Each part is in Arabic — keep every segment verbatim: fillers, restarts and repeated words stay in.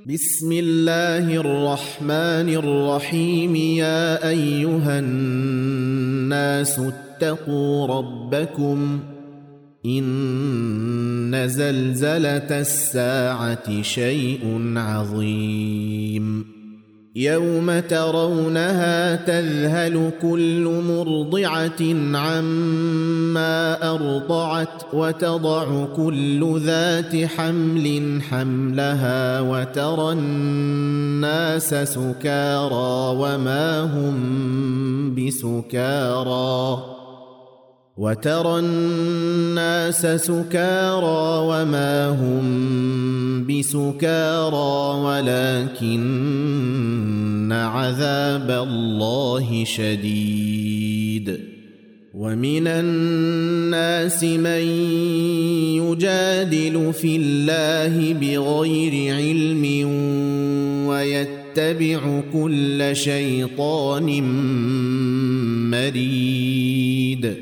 بسم الله الرحمن الرحيم. يا أيها الناس اتقوا ربكم إن زلزلة الساعة شيء عظيم يوم ترونها تذهل كل مرضعة عما أرضعت وتضع كل ذات حمل حملها وترى الناس سكارى وما هم بسكارى وترى الناس سكارى وما هم بسكارى ولكن عذاب الله شديد. ومن الناس من يجادل في الله بغير علم ويتبع كل شيطان مريد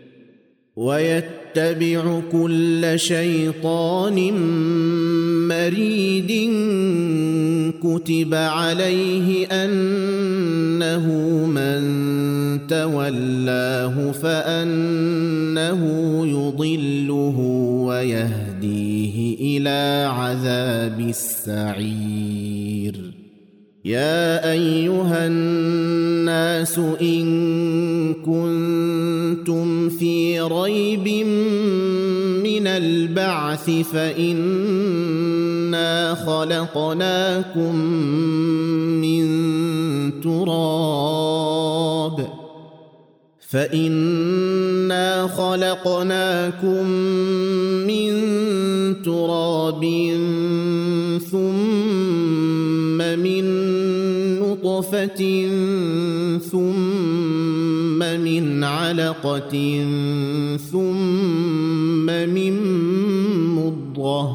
ويتبع كل شيطان مريد كتب عليه أنه من تولاه فأنه يضله ويهديه إلى عذاب السعير. يا أيها الناس إن كنتم في ريب من البعث فإنا خلقناكم من تراب فإنا خلقناكم من تراب ثم من نطفة ثم من علقة ثم من مضغة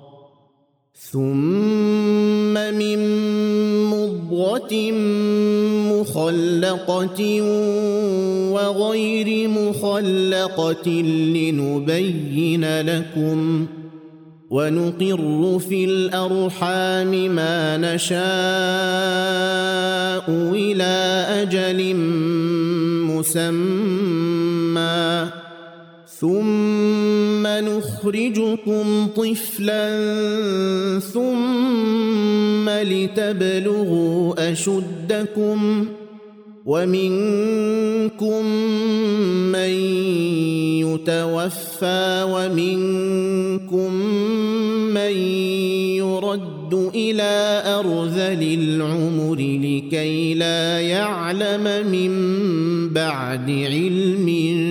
ثم من مضغة مخلقة وغير مخلقة لنبين لكم ونقر في الأرحام ما نشاء إلى أجل مسمى ثم نخرجكم طفلا ثم لتبلغوا أشدكم ومنكم من يتوفى ومنكم من يرد إلى أرذل العمر لكي لا يعلم من بعد علم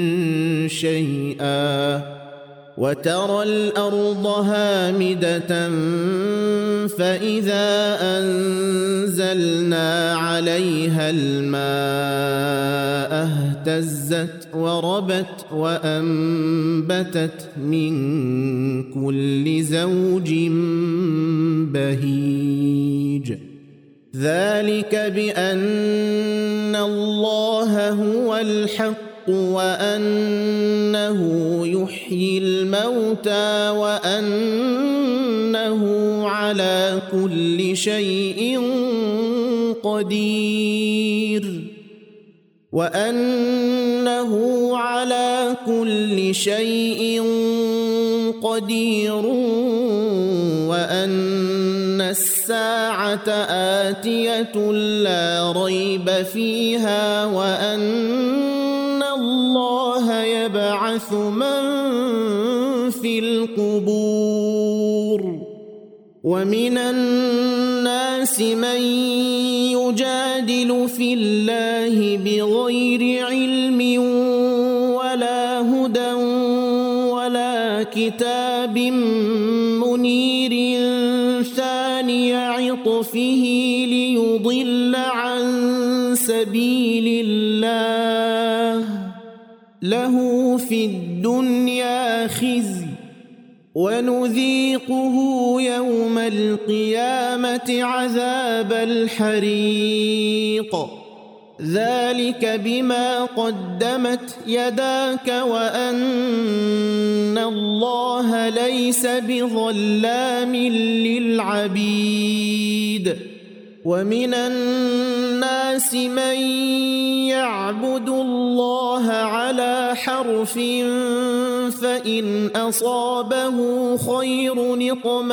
شيئا وترى الأرض هامدة فإذا أنزلنا عليها الماء اهتزت وربت وأنبتت من كل زوج بهيج. ذلك بأن الله هو الحق وأنه يحيي الموتى وأنه على كل شيء قدير وأنه على كل شيء قدير وأن الساعة آتية لا ريب فيها وأن الله يبعث من في القبور. ومن الناس من يجادل في الله بغير علم ولا هدى ولا كتاب منير ثاني عطفه ليضل عن سبيل الله له في الدنيا خزي ونذيقه يوم القيامة عذاب الحريق. ذلك بما قدمت يداك وأن الله ليس بظلام للعبيد ومن الناس من يعبد الله على حرف فإن أصابه خير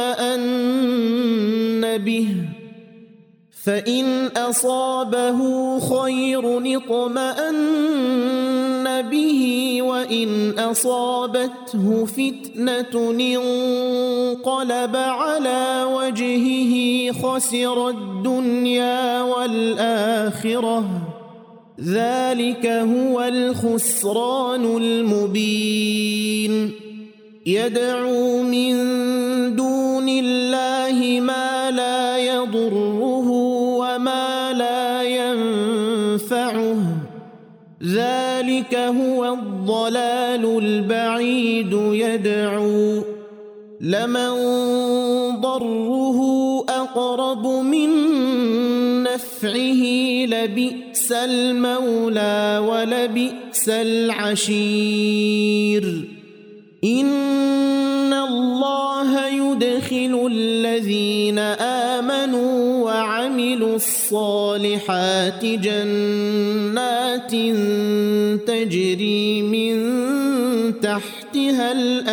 اطمأن به فإن أصابه خير اطمأن به وإن أصابته فتنة انقلب على وجهه خسر الدنيا والآخرة ذلك هو الخسران المبين يدعو من دون الله ما لا يضره وما لا ينفعه ذلك هو الضلال البعيد يدعو لمن ضره أقرب من نفعه لبئس المولى ولبئس العشير إن الله يدخل الذين آمنوا وعملوا الصالحات جنات تجري من تحتها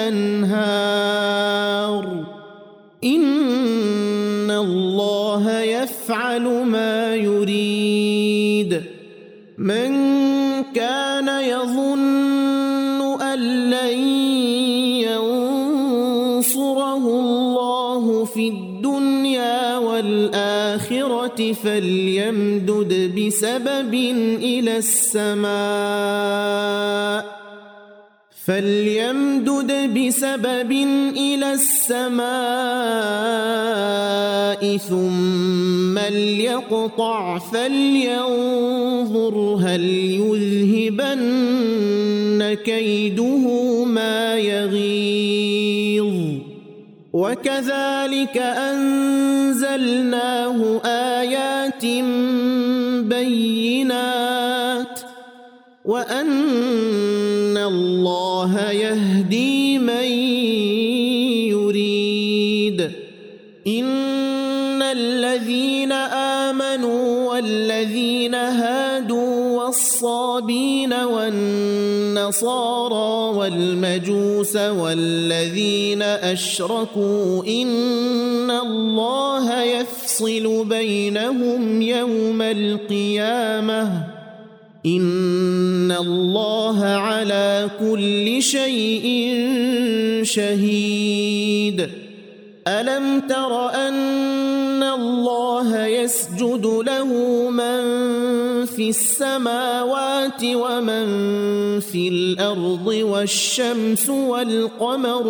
الأنهار إن الله يفعل ما يريد من كان يظن أن لن ينصره الله في الدنيا والآخرة فليمدد بسبب إلى السماء فليمدد بسبب إلى السماء ثم ليقطع فلينظر هل يذهبن كيده ما يغيظ وكذلك أنزلناه آيات بينات وأن الله يهدي من يريد إن الذين آمنوا والذين هادوا والصابين والنصارى والمجوس والذين أشركوا إن الله يفصل بينهم يوم القيامة إن الله على كل شيء شهيد ألم تر أن الله يسجد له من في السماوات ومن في الأرض والشمس والقمر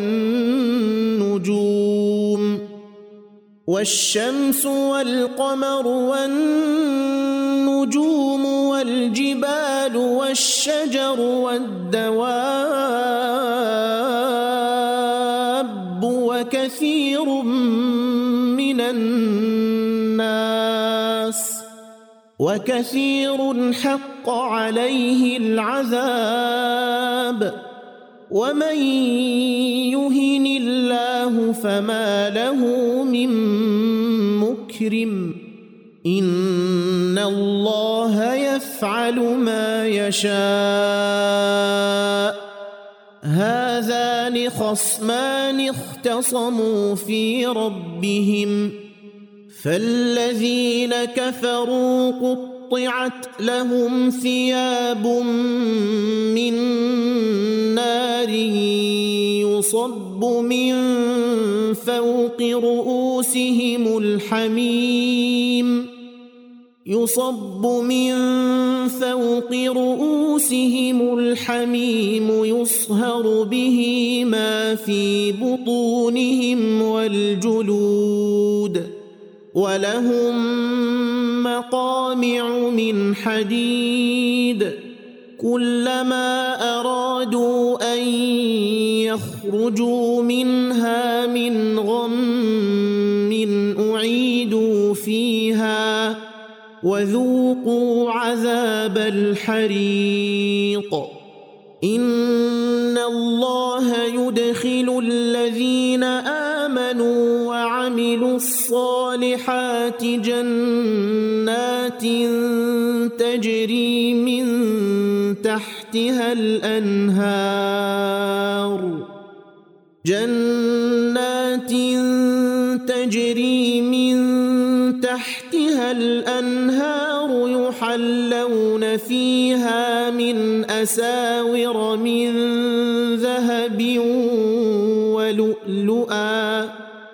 والنجوم والشمس والقمر والنجوم والجبال والشجر والدواب وكثير من الناس وكثير حق عليه العذاب ومن يهن الله فما له من مكرم إن الله يفعل ما يشاء هذان خصمان اختصموا في ربهم فالذين كفروا قطعت لهم ثياب من نار يصب من فوق رؤوسهم الحميم يصب من فوق رؤوسهم الحميم يصهر به ما في بطونهم والجلود ولهم مقامع من حديد كلما أرادوا أن يخرجوا منها من غم أعيدوا فيها وذوقوا عذاب الحريق إن الله يدخل الذين آمنوا وعملوا الصالحات جنات تجري من تحتها الأنهار جنات تجري من تحتها الأنهار يحلون فيها من أساور من ذهب ولؤلؤا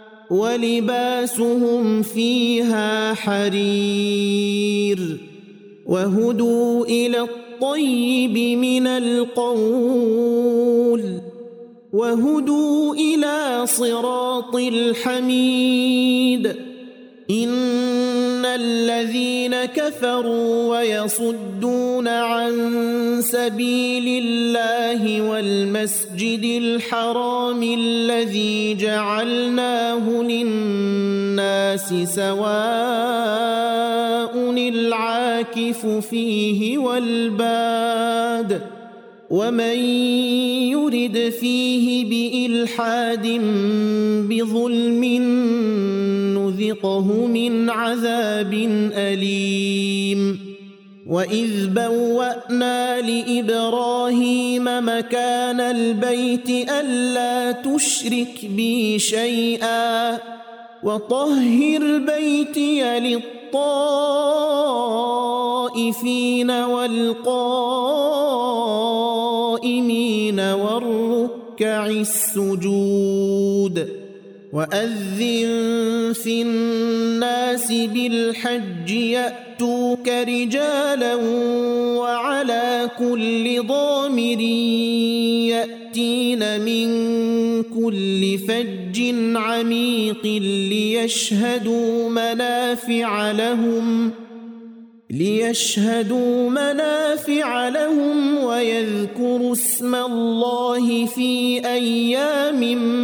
ولباسهم فيها حرير وهدوا إلى الطيب من القول وهدوا إلى صراط الحميد إن الذين كفروا ويصدون عن سبيل الله والمسجد الحرام الذي جعلناه للناس سواء العاكف فيه والباد ومن يرد فيه بإلحاد بظلم نذقه من عذاب أليم وإذ بوأنا لإبراهيم مكان البيت ألا تشرك بي شيئا وطهر بيتي للطائفين والقائمين والركع السجود وأذن في الناس بالحج يأتوك رجالا وعلى كل ضامر يأتين من كل فج عميق ليشهدوا منافع لهم ليشهدوا منافع لهم ويذكروا اسم الله في أيام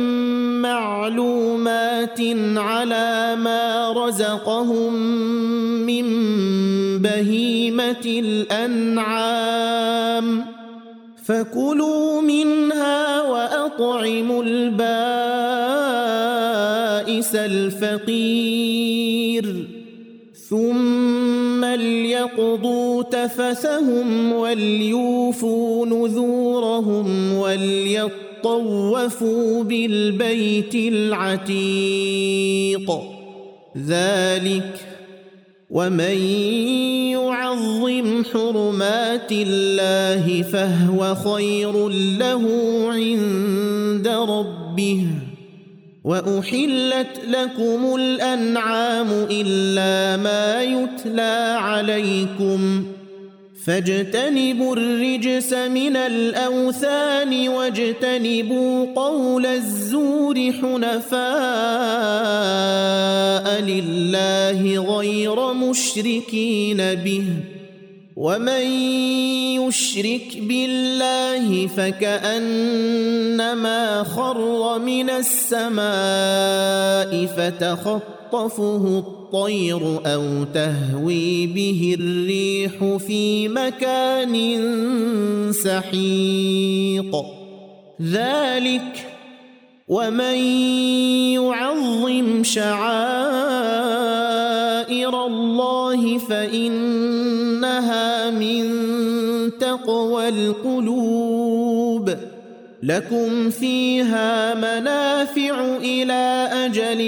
معلومات على ما رزقهم من بهيمة الأنعام فكلوا منها وأطعموا البائس الفقير ثم ليقضوا تفثهم وليوفوا نذورهم وليطوفوا بالبيت العتيق ذلك ومن يعظم حرمات الله فهو خير له عند ربه وأحلت لكم الأنعام إلا ما يتلى عليكم فاجتنبوا الرجس من الأوثان واجتنبوا قول الزور حنفاء لله غير مشركين به ومن يشرك بالله فكأنما خر من السماء فتخطفه الطير أو تهوي به الريح في مكان سحيق ذلك ومن يعظم شعائر الله فإنها من تقوى القلوب لكم فيها منافع إلى أجل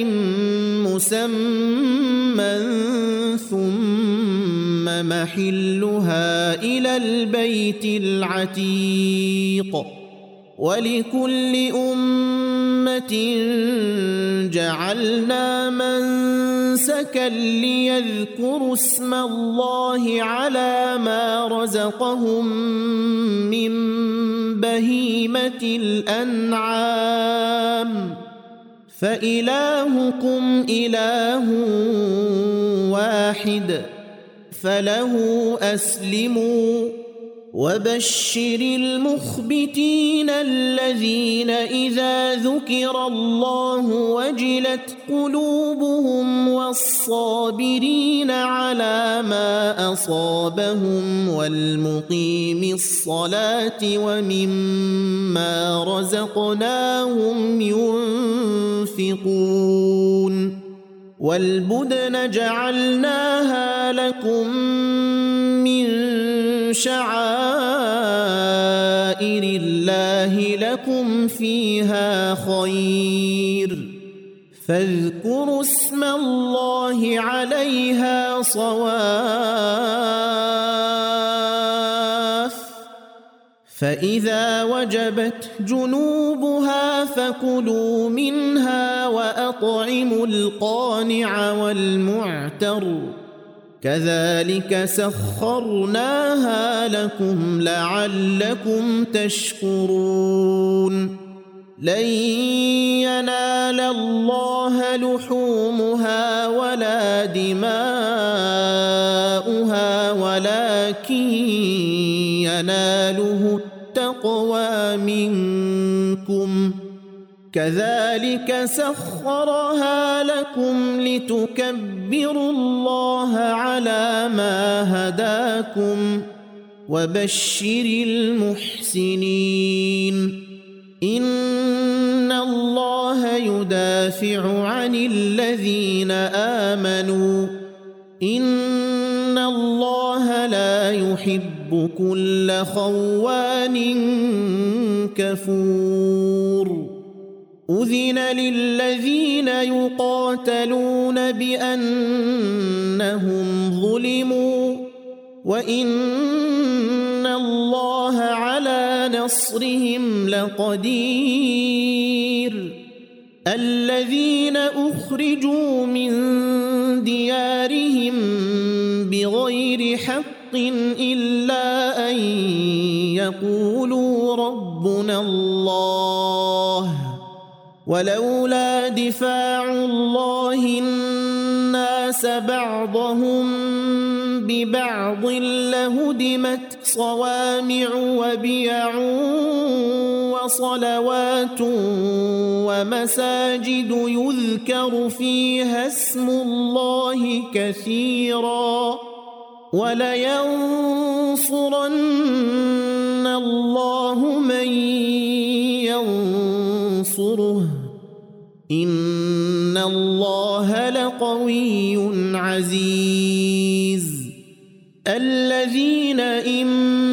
مسمى ثم محلها إلى البيت العتيق ولكل أمة جعلنا منسكا ليذكروا اسم الله على ما رزقهم من بهيمة الأنعام فإلهكم إله واحد فله أسلموا وبشر المخبتين الذين إذا ذكر الله وجلت قلوبهم والصابرين على ما أصابهم والمقيم الصلاة ومما رزقناهم ينفقون والبدن جعلناها لكم من شعائر الله لكم فيها خير فاذكروا اسم الله عليها صواف فإذا وجبت جنوبها فكلوا منها وأطعموا القانع والمعتر كذلك سخرناها لكم لعلكم تشكرون لن ينال الله لحومها ولا دماؤها ولكن يناله التقوى منكم كذلك سخرها لكم لتكبروا الله على ما هداكم وبشر المحسنين إن الله يدافع عن الذين آمنوا إن الله لا يحب كل خوان كفور أذن للذين يقاتلون بأنهم ظلموا وإن الله على نصرهم لقدير الذين أخرجوا من ديارهم بغير حق إلا أن يقولوا ربنا الله ولولا دفاع الله الناس بعضهم ببعض لهدمت صوامع وبيع وصلوات ومساجد يذكر فيها اسم الله كثيرا ولينصرن الله من ينصره إن الله لقوي عزيز الذين إن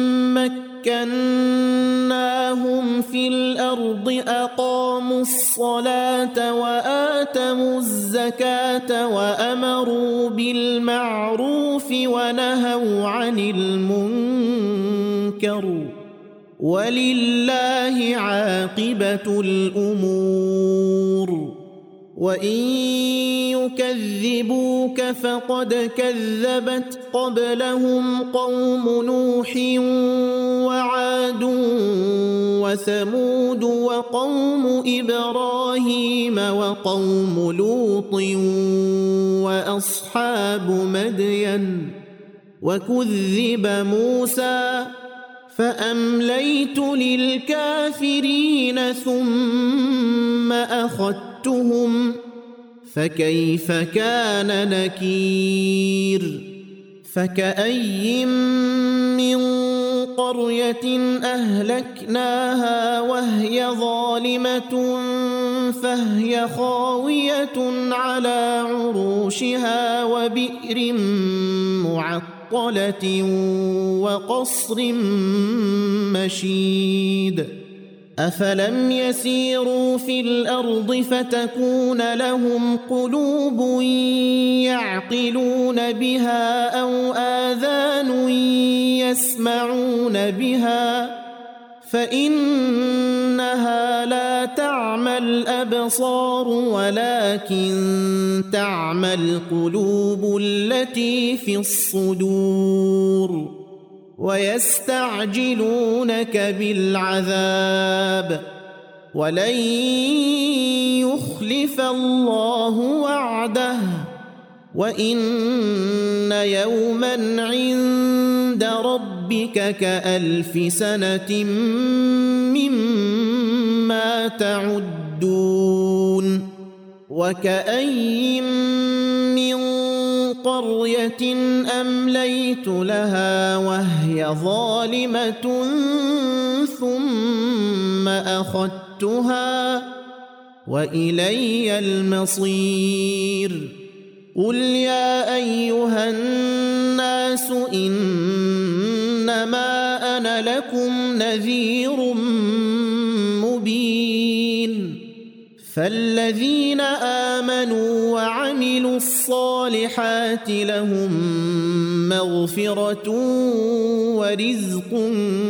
مكناهم في الأرض أقاموا الصلاة وآتوا الزكاة وأمروا بالمعروف ونهوا عن المنكر ولله عاقبة الأمور وإن يكذبوك فقد كذبت قبلهم قوم نوح وعاد وثمود وقوم إبراهيم وقوم لوط وأصحاب مدين وكذب موسى فأمليت للكافرين ثم أخذتهم فكيف كان نكير فكأي من قرية أهلكناها وهي ظالمة فهي خاوية على عروشها وبئر معطلة وقصر مشيد أفلم يسيروا في الأرض فتكون لهم قلوب يعقلون بها أو آذان يسمعون بها فإنها لا تعمى الأبصار ولكن تعمى القلوب التي في الصدور ويستعجلونك بالعذاب ولن يخلف الله وعده وإن يوما عند ربك ربك كألف سنة مما تعدون وكأين من قرية أمليت لها وهي ظالمة ثم أخذتها وإلي المصير قل يا أيها الناس إنما أنا لكم نذير مبين فالذين آمنوا وعملوا الصالحات لهم مغفرة ورزق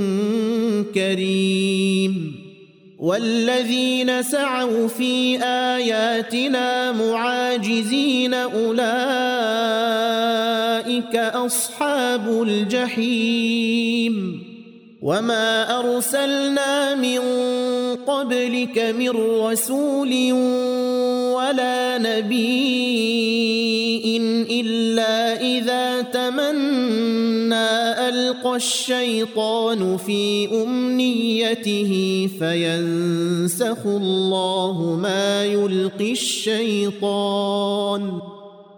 كريم والذين سعوا في آياتنا معاجزين أولئك أصحاب الجحيم وما أرسلنا من قبلك من رسول ولا نبي إلا إذا تمنى ألقى الشيطان في أمنيته فينسخ الله ما يلقي الشيطان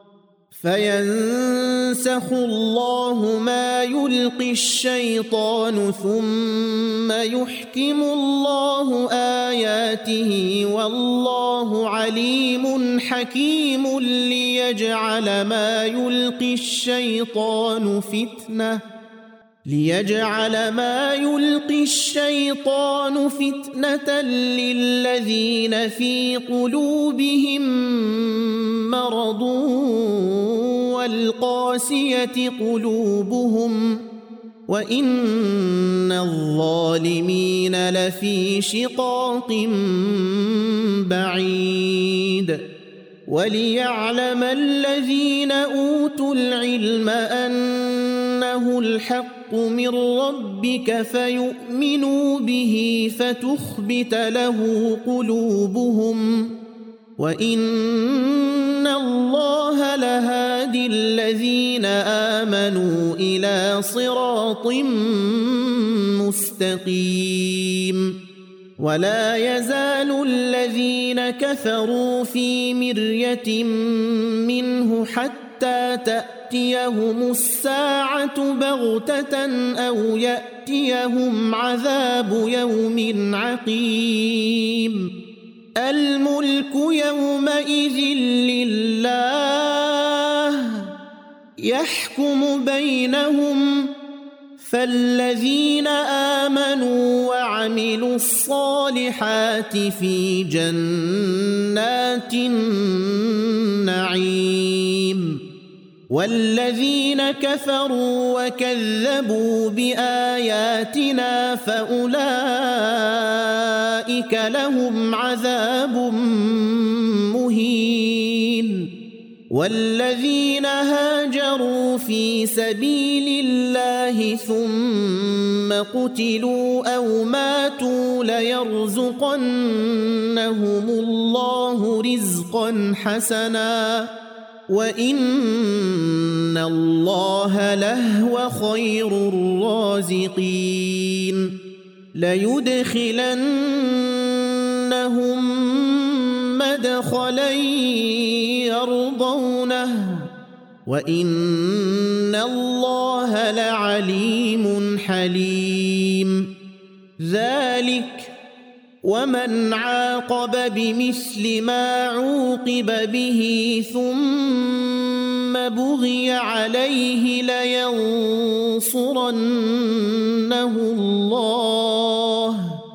فينسخ الله ما يلقي الشيطان ثم يحكم الله آياته والله عليم حكيم ليجعل ما يلقي الشيطان فتنة ليجعل ما يلقي الشيطان فتنة للذين في قلوبهم مرض والقاسية قلوبهم وإن الظالمين لفي شقاق بعيد وليعلم الذين أوتوا العلم أنه الحق من ربك فيؤمنوا به فتخبت له قلوبهم وإن الله لهادي الذين آمنوا إلى صراط مستقيم ولا يزال الذين كفروا في مرية منه حتى تأتيهم الساعة بغتة أو يأتيهم عذاب يوم عقيم الملك يومئذ لله يحكم بينهم فالذين آمنوا وعملوا الصالحات في جنات النعيم والذين كفروا وكذبوا بآياتنا فأولئك لهم عذاب مهين والذين هاجروا في سبيل الله ثم قتلوا أو ماتوا ليرزقنهم الله رزقا حسنا وإن الله لهو خير الرازقين ليدخلنهم مدخلا يرضونه وإن الله لعليم حليم ذلك ومن عاقب بمثل ما عوقب به ثم بغي عليه لينصرنه الله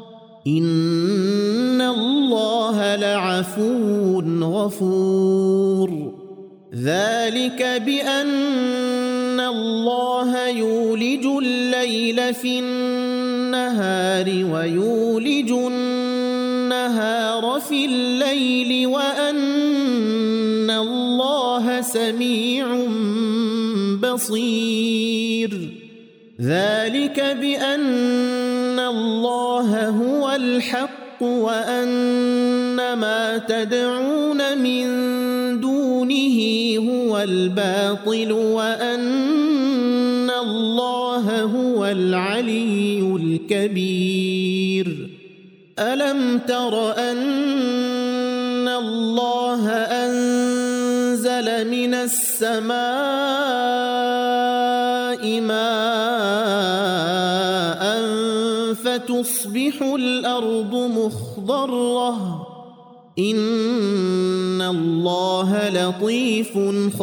إن الله لعفو غفور ذلك بأن الله يولج الليل في النهار ويولج النهار في الليل وأن الله سميع بصير ذلك بأن الله هو الحق وأن ما تدعون من دونه هو الباطل وأن الله هو العلي الكبير ألم تر أن الله أنزل من السماء ماء فتصبح الأرض مخضرة إن الله لطيف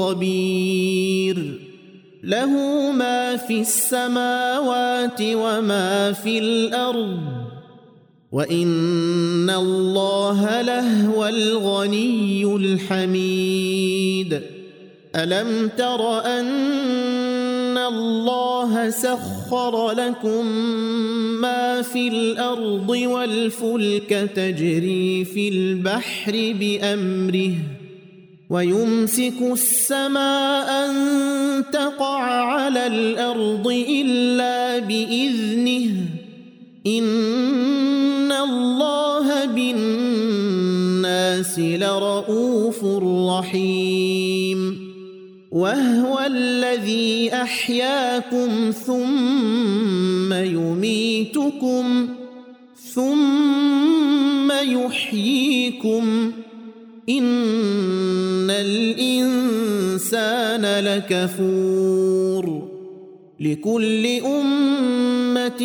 خبير له ما في السماوات وما في الأرض وإن الله لهو الغني الحميد ألم تر أن الله سخر لكم ما في الأرض والفلك تجري في البحر بأمره ويمسك السماء أن تقع على الأرض إلا بإذنه إن الله بالناس لرؤوف رحيم وهو الذي أحياكم ثم يميتكم ثم يحييكم إن الإنسان لكفور لكل أمة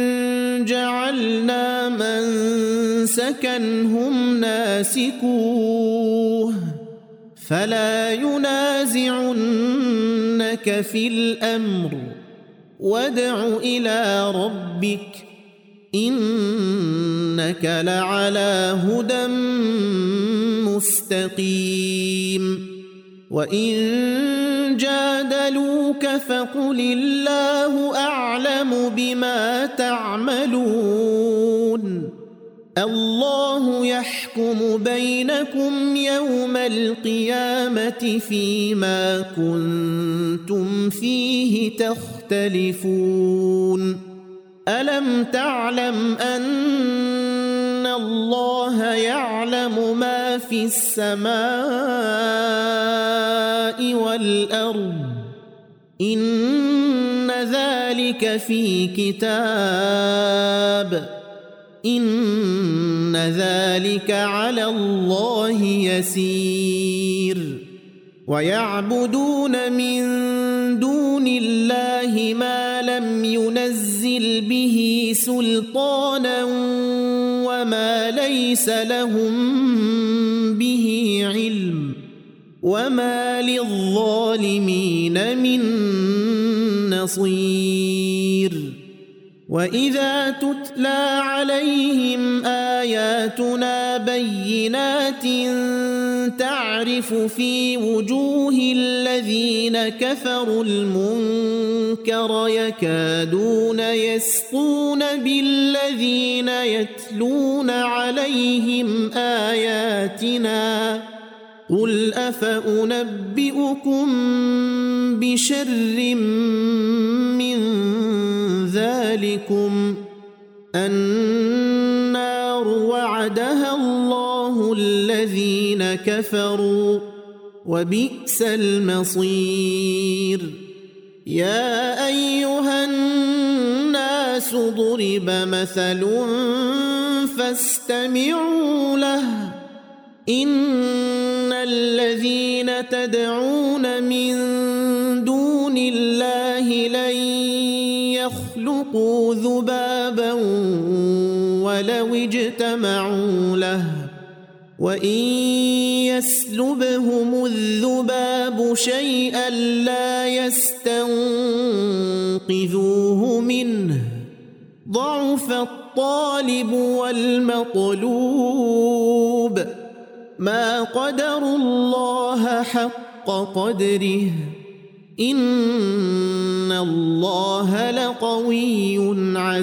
جعلنا منسكا هم ناسكوه فلا ينازعنك في الأمر وادع إلى ربك إنك لعلى هدى مستقيم وإن جادلوك فقل الله أعلم بما تعملون الله يحكم بينكم يوم القيامة فيما كنتم فيه تختلفون ألم تعلم أن الله يعلم ما في السماء والأرض إن ذلك في كتاب إن ذلك على الله يسير ويعبدون من دون الله ما لم ينزل به سلطانا وما ليس لهم به علم وما للظالمين من نصير وإذا تتلى عليهم آياتنا بينات تعرف في وجوه الذين كفروا المنكر يكادون يسطون بالذين يتلون عليهم آياتنا قل أفأنبئكم بشر من ذلكم النار وعدها الله الذين كفروا وبئس المصير يا أيها الناس ضرب مثل فاستمعوا له إن الذين تدعون من دون الله لن يخلقوا ذبابا ولو اجتمعوا له وإن يسلبهم الذباب شيئا لا يستنقذوه منه ضعف الطالب والمطلوب ما قدروا الله حق قدره إن الله لقوي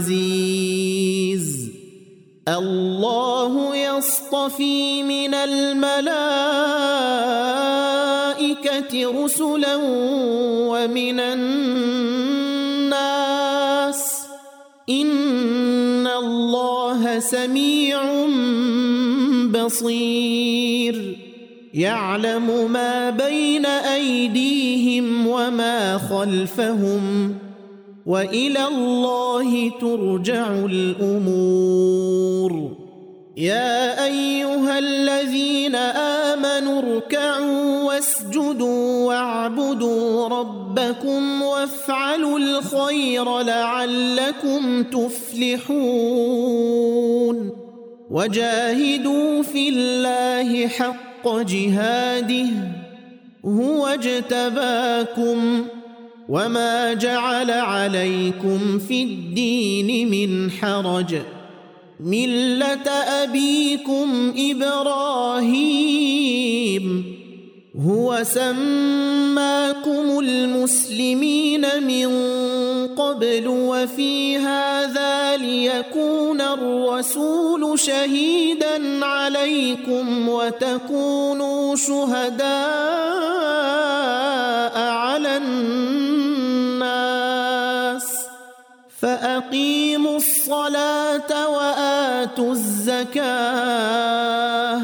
عزيز الله يصطفي من الملائكة رسلا ومن الناس إن الله سميع بصير يعلم ما بين أيديهم وما خلفهم وإلى الله ترجع الأمور. يا أيها الذين آمنوا اركعوا واسجدوا واعبدوا ربكم وافعلوا الخير لعلكم تفلحون. وجاهدوا في الله حق جهاده هو اجتباكم وما جعل عليكم في الدين من حرج ملة أبيكم إبراهيم هو سماكم المسلمين من قبل وفي هذا ليكون الرسول شهيدا عليكم وتكونوا شهداء على الناس فأقيموا الصلاة وآتوا الزكاة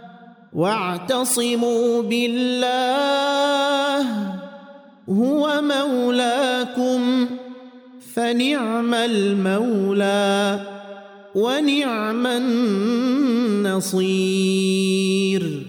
واعتصموا بالله هو مولاكم فنعم المولى ونعم النصير.